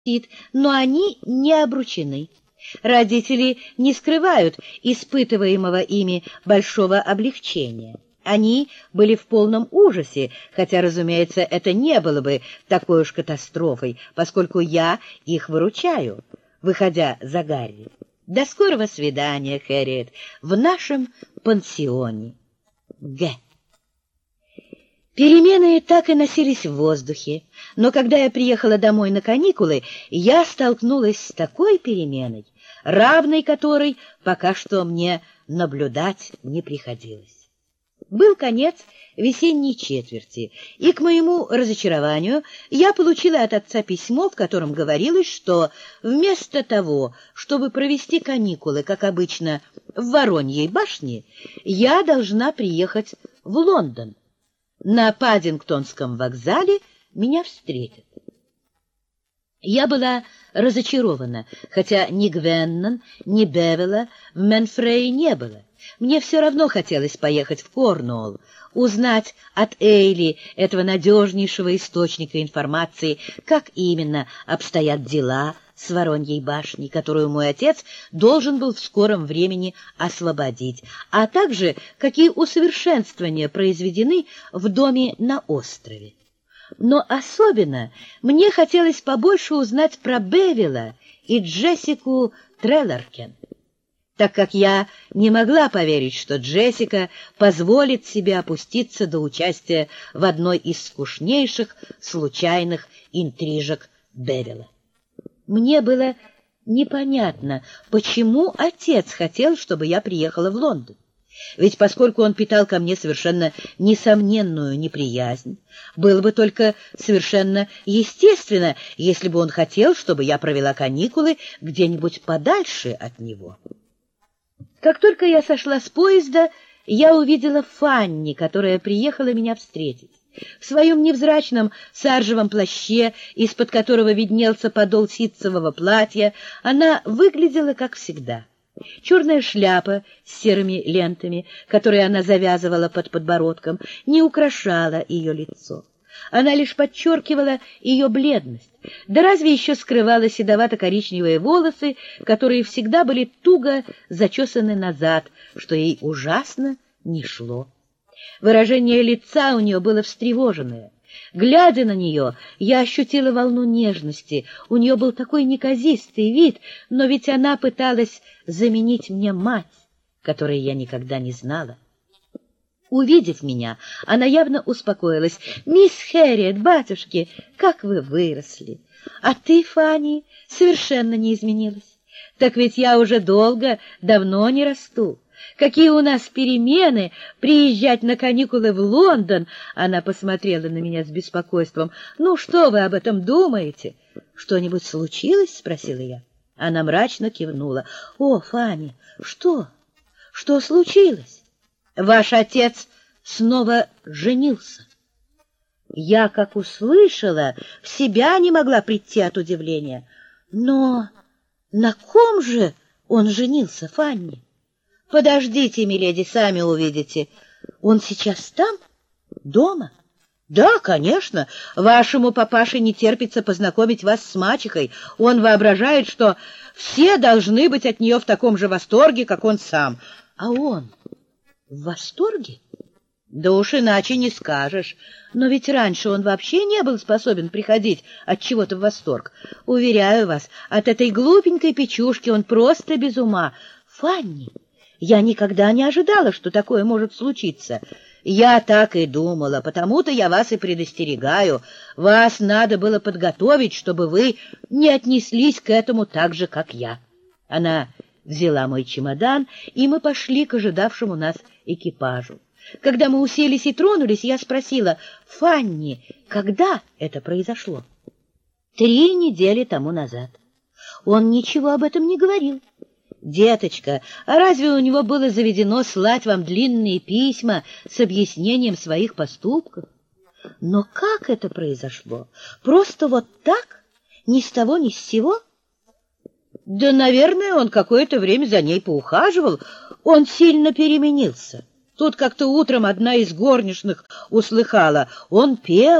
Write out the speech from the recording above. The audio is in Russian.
но они не обручены. Родители не скрывают испытываемого ими большого облегчения. Они были в полном ужасе, хотя, разумеется, это не было бы такой уж катастрофой, поскольку я их выручаю, выходя за Гарри. До скорого свидания, Хэрриет, в нашем пансионе. Г. Перемены так и носились в воздухе, но когда я приехала домой на каникулы, я столкнулась с такой переменой, равной которой пока что мне наблюдать не приходилось. Был конец весенней четверти, и, к моему разочарованию, я получила от отца письмо, в котором говорилось, что вместо того, чтобы провести каникулы, как обычно, в Вороньей башне, я должна приехать в Лондон. На Паддингтонском вокзале меня встретят. Я была разочарована, хотя ни Гвеннон, ни Бевела в Менфрее не было. Мне все равно хотелось поехать в Корнуолл, узнать от Эйли, этого надежнейшего источника информации, как именно обстоят дела с Вороньей башней, которую мой отец должен был в скором времени освободить, а также какие усовершенствования произведены в доме на острове. Но особенно мне хотелось побольше узнать про Бевила и Джессику Трелларкен, так как я не могла поверить, что Джессика позволит себе опуститься до участия в одной из скучнейших случайных интрижек Бевила. Мне было непонятно, почему отец хотел, чтобы я приехала в Лондон. Ведь поскольку он питал ко мне совершенно несомненную неприязнь, было бы только совершенно естественно, если бы он хотел, чтобы я провела каникулы где-нибудь подальше от него. Как только я сошла с поезда, я увидела Фанни, которая приехала меня встретить. В своем невзрачном саржевом плаще, из-под которого виднелся подол ситцевого платья, она выглядела как всегда. Черная шляпа с серыми лентами, которые она завязывала под подбородком, не украшала ее лицо. Она лишь подчеркивала ее бледность, да разве еще скрывала седовато-коричневые волосы, которые всегда были туго зачесаны назад, что ей ужасно не шло. Выражение лица у нее было встревоженное. Глядя на нее, я ощутила волну нежности. У нее был такой неказистый вид, но ведь она пыталась заменить мне мать, которой я никогда не знала. Увидев меня, она явно успокоилась. «Мисс Хэрриет, батюшки, как вы выросли! А ты, Фанни, совершенно не изменилась. Так ведь я уже давно не расту. Какие у нас перемены! Приезжать на каникулы в Лондон!» Она посмотрела на меня с беспокойством. «Ну, что вы об этом думаете?» «Что-нибудь случилось?» — спросила я. Она мрачно кивнула. «О, Фанни, что? Что случилось?» «Ваш отец снова женился». Я, как услышала, в себя не могла прийти от удивления. «Но на ком же он женился, Фанни?» «Подождите, миледи, сами увидите. Он сейчас там? Дома?» «Да, конечно. Вашему папаше не терпится познакомить вас с мачехой. Он воображает, что все должны быть от нее в таком же восторге, как он сам. А он в восторге? Да уж иначе не скажешь. Но ведь раньше он вообще не был способен приходить от чего-то в восторг. Уверяю вас, от этой глупенькой печушки он просто без ума. Фанни, я никогда не ожидала, что такое может случиться. Я так и думала, потому-то я вас и предостерегаю. Вас надо было подготовить, чтобы вы не отнеслись к этому так же, как я». Она взяла мой чемодан, и мы пошли к ожидавшему нас экипажу. Когда мы уселись и тронулись, я спросила: «Фанни, когда это произошло?» 3 недели тому назад. Он ничего об этом не говорил. «Деточка, а разве у него было заведено слать вам длинные письма с объяснением своих поступков?» «Но как это произошло? Просто вот так? Ни с того, ни с сего?» «Да, наверное, он какое-то время за ней поухаживал. Он сильно переменился. Тут как-то утром одна из горничных услыхала. Он пел,